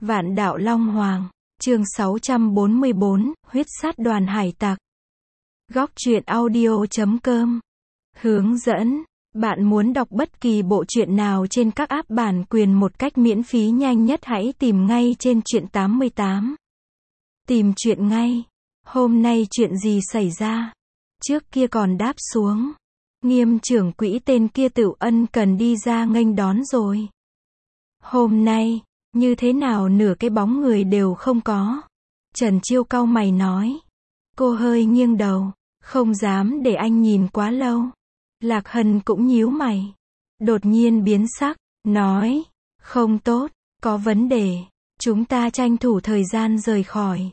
Vạn đạo Long Hoàng, chương 644, huyết sát đoàn hải tặc. Góc truyện audio.com. Hướng dẫn. Bạn muốn đọc bất kỳ bộ truyện nào trên các app bản quyền một cách miễn phí nhanh nhất hãy tìm ngay trên truyện 88. Tìm truyện ngay. Hôm nay chuyện gì xảy ra? Trước kia còn đáp xuống. Nghiêm trưởng quỹ tên kia Tửu Ân cần đi ra nghênh đón rồi. Hôm nay, như thế nào nửa cái bóng người đều không có. Trần Chiêu cau mày nói. Cô hơi nghiêng đầu, không dám để anh nhìn quá lâu. Lạc Hân cũng nhíu mày. Đột nhiên biến sắc, nói. Không tốt, có vấn đề. Chúng ta tranh thủ thời gian rời khỏi.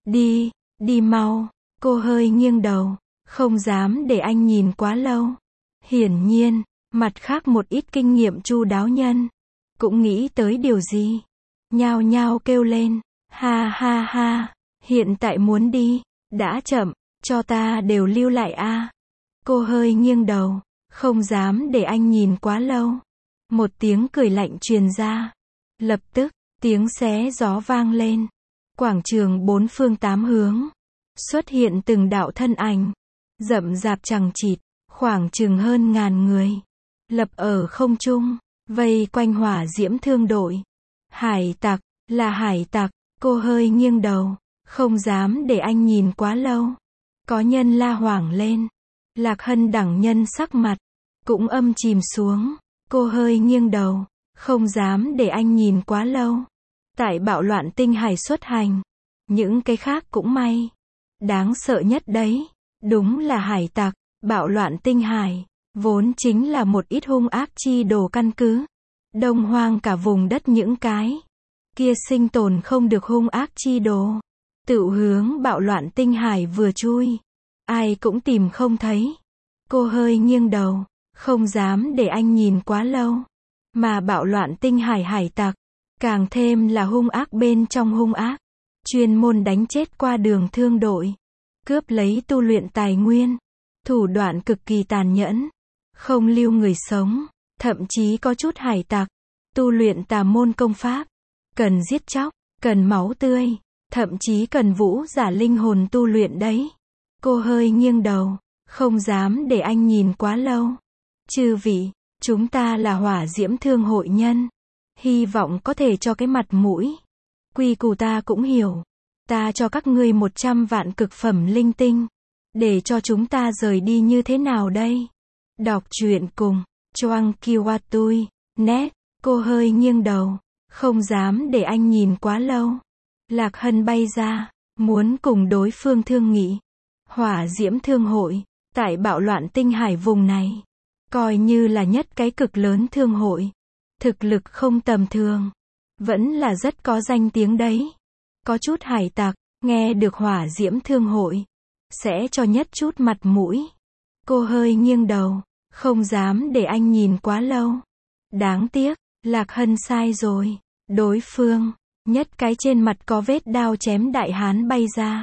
Đi mau. Cô hơi nghiêng đầu, không dám để anh nhìn quá lâu. Hiển nhiên, mặt khác một ít kinh nghiệm chu đáo nhân cũng nghĩ tới điều gì. Nhao nhao kêu lên. Ha ha ha, hiện tại muốn đi, đã chậm, cho ta đều lưu lại a. Cô hơi nghiêng đầu, không dám để anh nhìn quá lâu. Một tiếng cười lạnh truyền ra. Lập tức, tiếng xé gió vang lên. Quảng trường bốn phương tám hướng xuất hiện từng đạo thân ảnh, rậm rạp chằng chịt, khoảng chừng hơn ngàn người, lập ở không trung, vây quanh hỏa diễm thương đội. Hải tặc, là hải tặc. Cô hơi nghiêng đầu, không dám để anh nhìn quá lâu. Có nhân la hoảng lên. Lạc Hân đẳng nhân sắc mặt cũng âm chìm xuống. Cô hơi nghiêng đầu, không dám để anh nhìn quá lâu. Tại bạo loạn tinh hải xuất hành, những cái khác cũng may. Đáng sợ nhất đấy, đúng là hải tặc. Bạo loạn tinh hải vốn chính là một ít hung ác chi đồ căn cứ. Đông hoang cả vùng đất những cái kia sinh tồn không được hung ác chi đồ, tự hướng bạo loạn tinh hải vừa chui, ai cũng tìm không thấy. Cô hơi nghiêng đầu, không dám để anh nhìn quá lâu. Mà bạo loạn tinh hải hải tặc, càng thêm là hung ác bên trong hung ác, chuyên môn đánh chết qua đường thương đội, cướp lấy tu luyện tài nguyên, thủ đoạn cực kỳ tàn nhẫn, không lưu người sống. Thậm chí có chút hải tặc tu luyện tà môn công pháp, cần giết chóc, cần máu tươi, thậm chí cần vũ giả linh hồn tu luyện đấy. Cô hơi nghiêng đầu, không dám để anh nhìn quá lâu. Chư vị, chúng ta là hỏa diễm thương hội nhân, hy vọng có thể cho cái mặt mũi. Quy củ ta cũng hiểu. Ta cho các ngươi 100 vạn cực phẩm linh tinh, để cho chúng ta rời đi như thế nào đây? Đọc truyện cùng Choang Kiwatui, net. Cô hơi nghiêng đầu, không dám để anh nhìn quá lâu. Lạc Hân bay ra, muốn cùng đối phương thương nghị. Hỏa diễm thương hội, tại bạo loạn tinh hải vùng này, coi như là nhất cái cực lớn thương hội. Thực lực không tầm thường, vẫn là rất có danh tiếng đấy. Có chút hải tặc, nghe được hỏa diễm thương hội, sẽ cho nhất chút mặt mũi. Cô hơi nghiêng đầu, không dám để anh nhìn quá lâu. Đáng tiếc, Lạc Hân sai rồi. Đối phương, nhất cái trên mặt có vết đao chém đại hán bay ra.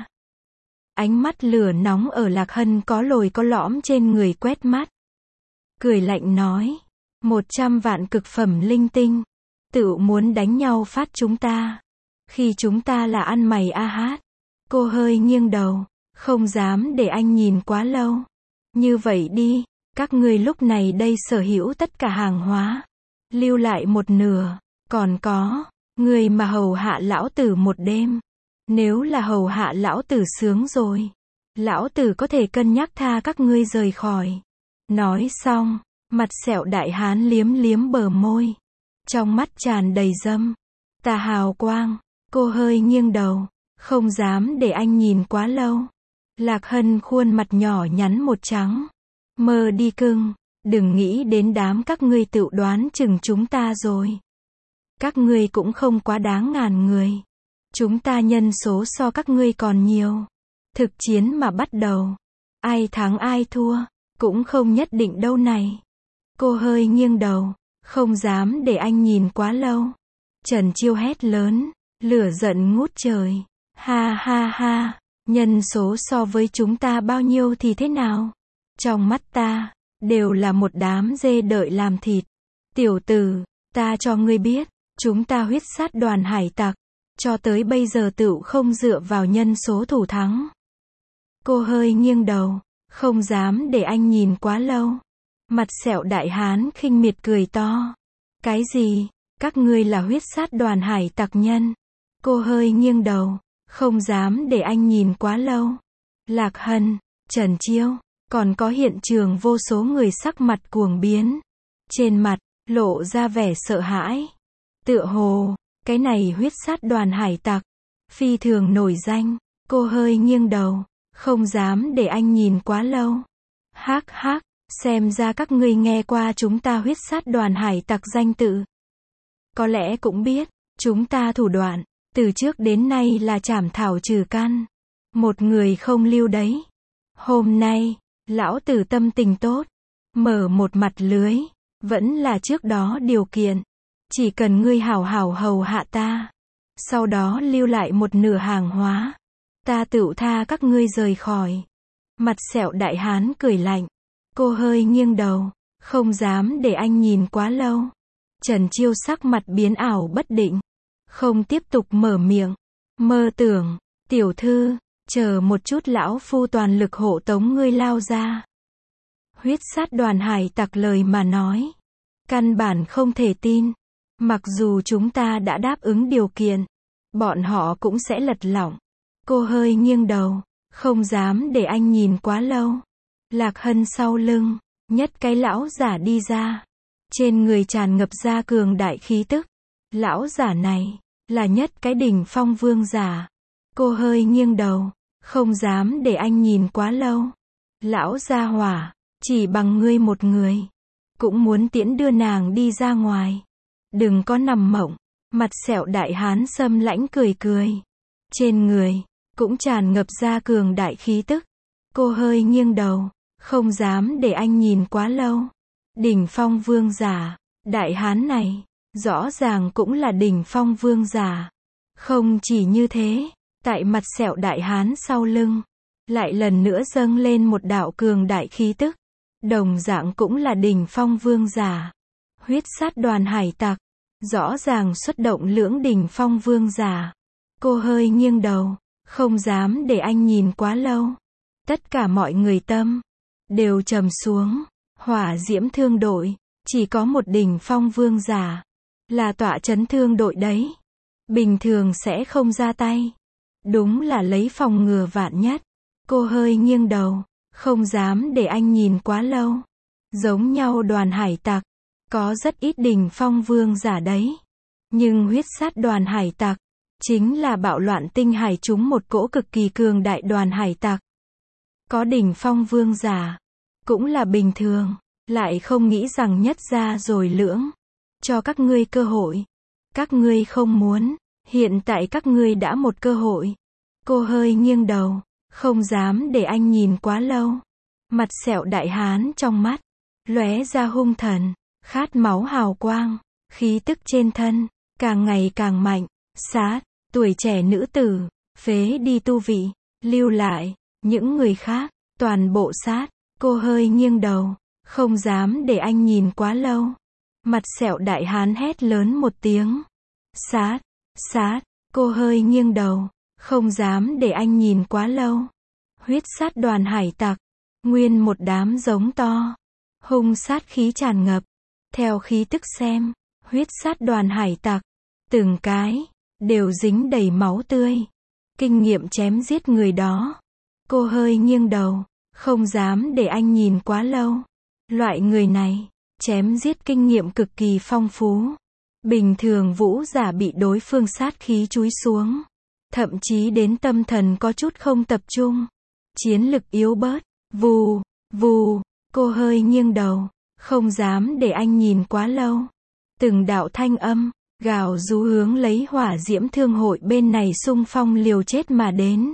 Ánh mắt lửa nóng ở Lạc Hân có lồi có lõm trên người quét mắt. Cười lạnh nói. 100 vạn cực phẩm linh tinh. Tự muốn đánh nhau phát chúng ta. Khi chúng ta là ăn mày a hát. Cô hơi nghiêng đầu, không dám để anh nhìn quá lâu. Như vậy đi, các ngươi lúc này đây sở hữu tất cả hàng hóa, lưu lại một nửa. Còn có, người mà hầu hạ lão tử một đêm. Nếu là hầu hạ lão tử sướng rồi, lão tử có thể cân nhắc tha các ngươi rời khỏi. Nói xong, mặt sẹo đại hán liếm liếm bờ môi, trong mắt tràn đầy dâm tà hào quang. Cô hơi nghiêng đầu, không dám để anh nhìn quá lâu. Lạc Hân khuôn mặt nhỏ nhắn một trắng. Mơ đi cưng, đừng nghĩ đến đám các ngươi tự đoán chừng chúng ta rồi. Các ngươi cũng không quá đáng ngàn người. Chúng ta nhân số so các ngươi còn nhiều. Thực chiến mà bắt đầu, ai thắng ai thua, cũng không nhất định đâu này. Cô hơi nghiêng đầu, không dám để anh nhìn quá lâu. Trần Chiêu hét lớn, lửa giận ngút trời. Ha ha ha, nhân số so với chúng ta bao nhiêu thì thế nào? Trong mắt ta, đều là một đám dê đợi làm thịt. Tiểu tử, ta cho ngươi biết, chúng ta huyết sát đoàn hải tặc, cho tới bây giờ tựu không dựa vào nhân số thủ thắng. Cô hơi nghiêng đầu, không dám để anh nhìn quá lâu. Mặt sẹo đại hán khinh miệt cười to. Cái gì? Các ngươi là huyết sát đoàn hải tặc nhân. Cô hơi nghiêng đầu, không dám để anh nhìn quá lâu. Lạc Hân, Trần Chiêu, còn có hiện trường vô số người sắc mặt cuồng biến. Trên mặt, lộ ra vẻ sợ hãi. Tựa hồ, cái này huyết sát đoàn hải tặc, phi thường nổi danh. Cô hơi nghiêng đầu, không dám để anh nhìn quá lâu. Hắc hắc, xem ra các ngươi nghe qua chúng ta huyết sát đoàn hải tặc danh tự. Có lẽ cũng biết, chúng ta thủ đoạn, từ trước đến nay là chảm thảo trừ căn. Một người không lưu đấy. Hôm nay, lão tử tâm tình tốt, mở một mặt lưới, vẫn là trước đó điều kiện. Chỉ cần ngươi hảo hảo hầu hạ ta, sau đó lưu lại một nửa hàng hóa, ta tựu tha các ngươi rời khỏi. Mặt sẹo đại hán cười lạnh. Cô hơi nghiêng đầu, không dám để anh nhìn quá lâu. Trần Chiêu sắc mặt biến ảo bất định, không tiếp tục mở miệng. Mơ tưởng, tiểu thư, chờ một chút lão phu toàn lực hộ tống ngươi lao ra. Huyết sát đoàn hải tặc lời mà nói, căn bản không thể tin. Mặc dù chúng ta đã đáp ứng điều kiện, bọn họ cũng sẽ lật lọng. Cô hơi nghiêng đầu, không dám để anh nhìn quá lâu. Lạc Hân sau lưng, nhất cái lão giả đi ra. Trên người tràn ngập ra cường đại khí tức. Lão giả này, là nhất cái đỉnh phong vương giả. Cô hơi nghiêng đầu, không dám để anh nhìn quá lâu. Lão gia hỏa, chỉ bằng ngươi một người, cũng muốn tiễn đưa nàng đi ra ngoài. Đừng có nằm mộng. Mặt sẹo đại hán xâm lãnh cười cười. Trên người, cũng tràn ngập ra cường đại khí tức. Cô hơi nghiêng đầu, không dám để anh nhìn quá lâu. Đỉnh phong vương giả, đại hán này, rõ ràng cũng là đỉnh phong vương giả. Không chỉ như thế, tại mặt sẹo đại hán sau lưng, lại lần nữa dâng lên một đạo cường đại khí tức. Đồng dạng cũng là đỉnh phong vương giả. Huyết sát đoàn hải tặc, rõ ràng xuất động lưỡng đỉnh phong vương giả. Cô hơi nghiêng đầu, không dám để anh nhìn quá lâu. Tất cả mọi người tâm đều trầm xuống. Hỏa diễm thương đội, chỉ có một đỉnh phong vương giả, là tọa chấn thương đội đấy. Bình thường sẽ không ra tay. Đúng là lấy phòng ngừa vạn nhất. Cô hơi nghiêng đầu, không dám để anh nhìn quá lâu. Giống nhau đoàn hải tặc, có rất ít đỉnh phong vương giả đấy. Nhưng huyết sát đoàn hải tặc, chính là bạo loạn tinh hải chúng một cỗ cực kỳ cường đại đoàn hải tặc. Có đỉnh phong vương giả, cũng là bình thường, lại không nghĩ rằng nhất ra rồi lưỡng. Cho các ngươi cơ hội. Các ngươi không muốn, hiện tại các ngươi đã một cơ hội. Cô hơi nghiêng đầu, không dám để anh nhìn quá lâu. Mặt sẹo đại hán trong mắt, lóe ra hung thần, khát máu hào quang, khí tức trên thân, càng ngày càng mạnh. Sát, tuổi trẻ nữ tử, phế đi tu vị, lưu lại, những người khác, toàn bộ sát. Cô hơi nghiêng đầu, không dám để anh nhìn quá lâu. Mặt sẹo đại hán hét lớn một tiếng. Sát, sát, cô hơi nghiêng đầu, không dám để anh nhìn quá lâu. Huyết sát đoàn hải tặc, nguyên một đám giống to, hung sát khí tràn ngập. Theo khí tức xem, huyết sát đoàn hải tặc, từng cái, đều dính đầy máu tươi. Kinh nghiệm chém giết người đó. Cô hơi nghiêng đầu, không dám để anh nhìn quá lâu. Loại người này, chém giết kinh nghiệm cực kỳ phong phú. Bình thường vũ giả bị đối phương sát khí chúi xuống. Thậm chí đến tâm thần có chút không tập trung. Chiến lực yếu bớt. Vù, vù, cô hơi nghiêng đầu, không dám để anh nhìn quá lâu. Từng đạo thanh âm, gào rú hướng lấy hỏa diễm thương hội bên này xung phong liều chết mà đến.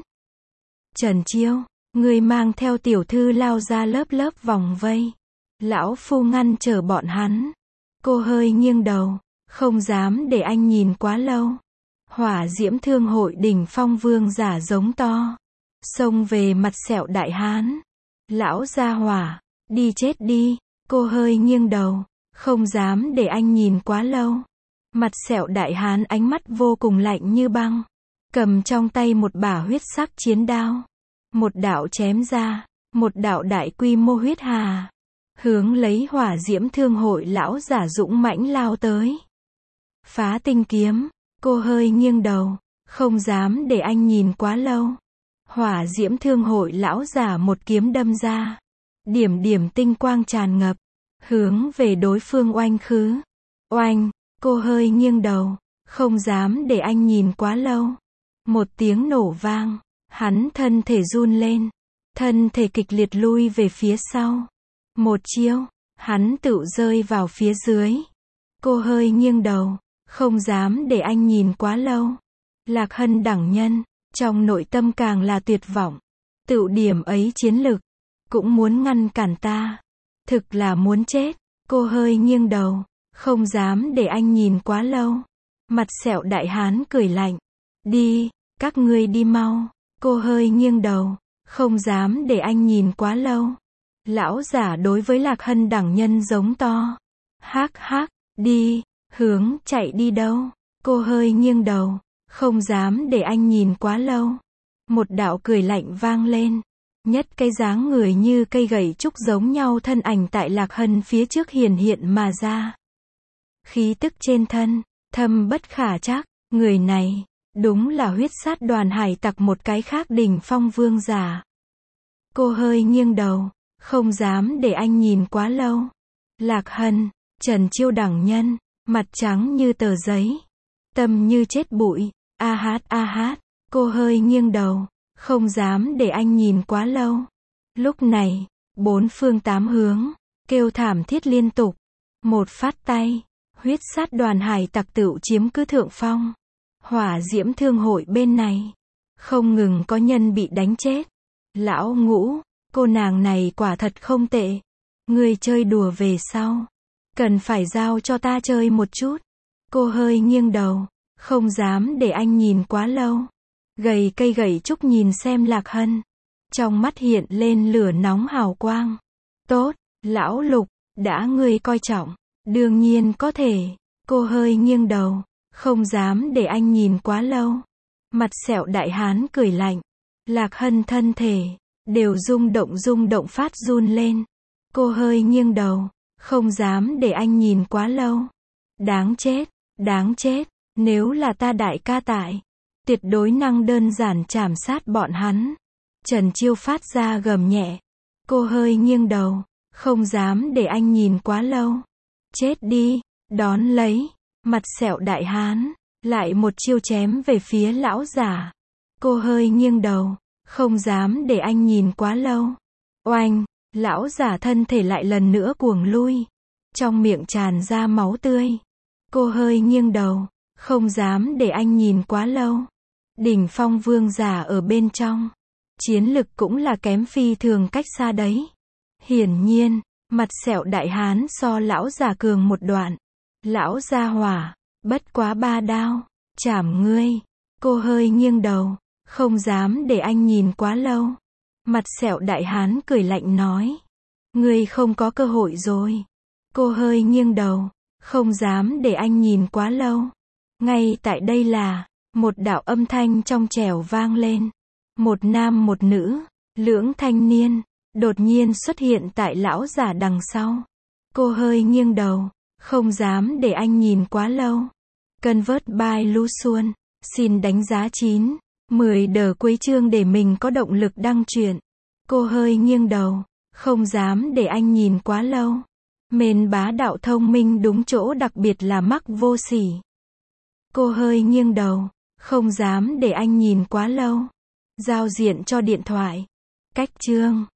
Trần Chiêu, người mang theo tiểu thư lao ra lớp lớp vòng vây. Lão phu ngăn trở bọn hắn. Cô hơi nghiêng đầu, không dám để anh nhìn quá lâu. Hỏa diễm thương hội đỉnh phong vương giả giống to, xông về mặt sẹo đại hán. Lão gia hỏa, đi chết đi. Cô hơi nghiêng đầu, không dám để anh nhìn quá lâu. Mặt sẹo đại hán ánh mắt vô cùng lạnh như băng. Cầm trong tay một bả huyết sắc chiến đao. Một đạo chém ra. Một đạo đại quy mô huyết hà. Hướng lấy Hỏa Diễm Thương Hội lão giả dũng mãnh lao tới. Phá tinh kiếm. Cô hơi nghiêng đầu. Không dám để anh nhìn quá lâu. Hỏa Diễm Thương Hội lão giả một kiếm đâm ra. Điểm điểm tinh quang tràn ngập. Hướng về đối phương oanh khứ. Oanh. Cô hơi nghiêng đầu. Không dám để anh nhìn quá lâu. Một tiếng nổ vang. Hắn thân thể run lên. Thân thể kịch liệt lui về phía sau. Một chiêu. Hắn tự rơi vào phía dưới. Cô hơi nghiêng đầu. Không dám để anh nhìn quá lâu. Lạc Hân đẳng nhân. Trong nội tâm càng là tuyệt vọng. Tự điểm ấy chiến lực. Cũng muốn ngăn cản ta. Thực là muốn chết. Cô hơi nghiêng đầu. Không dám để anh nhìn quá lâu. Mặt sẹo đại hán cười lạnh. Đi, các ngươi đi mau. Cô hơi nghiêng đầu. Không dám để anh nhìn quá lâu. Lão giả đối với Lạc Hân đẳng nhân giống to. Hắc hắc, đi, hướng chạy đi đâu. Cô hơi nghiêng đầu. Không dám để anh nhìn quá lâu. Một đạo cười lạnh vang lên. Nhất cái dáng người như cây gậy trúc giống nhau thân ảnh tại Lạc Hân phía trước hiển hiện mà ra. Khí tức trên thân, thâm bất khả trắc, người này, đúng là huyết sát đoàn hải tặc một cái khác đỉnh phong vương giả. Cô hơi nghiêng đầu, không dám để anh nhìn quá lâu. Lạc Hân, Trần Chiêu đẳng nhân, mặt trắng như tờ giấy, tâm như chết bụi, a hát, cô hơi nghiêng đầu, không dám để anh nhìn quá lâu. Lúc này, bốn phương tám hướng, kêu thảm thiết liên tục, một phát tay. Huyết sát đoàn hải tặc tự chiếm cứ thượng phong. Hỏa Diễm Thương Hội bên này. Không ngừng có nhân bị đánh chết. Lão Ngũ, cô nàng này quả thật không tệ. Ngươi chơi đùa về sau. Cần phải giao cho ta chơi một chút. Cô hơi nghiêng đầu. Không dám để anh nhìn quá lâu. Gầy cây gậy trúc nhìn xem Lạc Hân. Trong mắt hiện lên lửa nóng hào quang. Tốt, Lão Lục, đã ngươi coi trọng. Đương nhiên có thể. Cô hơi nghiêng đầu. Không dám để anh nhìn quá lâu. Mặt sẹo đại hán cười lạnh. Lạc Hân thân thể. Đều rung động phát run lên. Cô hơi nghiêng đầu. Không dám để anh nhìn quá lâu. Đáng chết. Nếu là ta đại ca tại. Tuyệt đối năng đơn giản chảm sát bọn hắn. Trần Chiêu phát ra gầm nhẹ. Cô hơi nghiêng đầu. Không dám để anh nhìn quá lâu. Chết đi, đón lấy, mặt sẹo đại hán, lại một chiêu chém về phía lão giả. Cô hơi nghiêng đầu, không dám để anh nhìn quá lâu. Oanh, lão giả thân thể lại lần nữa cuồng lui. Trong miệng tràn ra máu tươi. Cô hơi nghiêng đầu, không dám để anh nhìn quá lâu. Đỉnh phong vương giả ở bên trong. Chiến lực cũng là kém phi thường cách xa đấy. Hiển nhiên. Mặt sẹo đại hán so lão già cường một đoạn. Lão gia hỏa, bất quá 3 đao, chảm ngươi. Cô hơi nghiêng đầu, không dám để anh nhìn quá lâu. Mặt sẹo đại hán cười lạnh nói. Ngươi không có cơ hội rồi. Cô hơi nghiêng đầu, không dám để anh nhìn quá lâu. Ngay tại đây là, một đạo âm thanh trong trẻo vang lên. Một nam một nữ, lưỡng thanh niên. Đột nhiên xuất hiện tại lão giả đằng sau. Cô hơi nghiêng đầu, không dám để anh nhìn quá lâu. Convert by Luxuan, xin đánh giá 9, 10 đờ cuối chương để mình có động lực đăng truyện. Cô hơi nghiêng đầu, không dám để anh nhìn quá lâu. Mến bá đạo thông minh đúng chỗ đặc biệt là mắc vô sỉ. Cô hơi nghiêng đầu, không dám để anh nhìn quá lâu. Giao diện cho điện thoại. Cách chương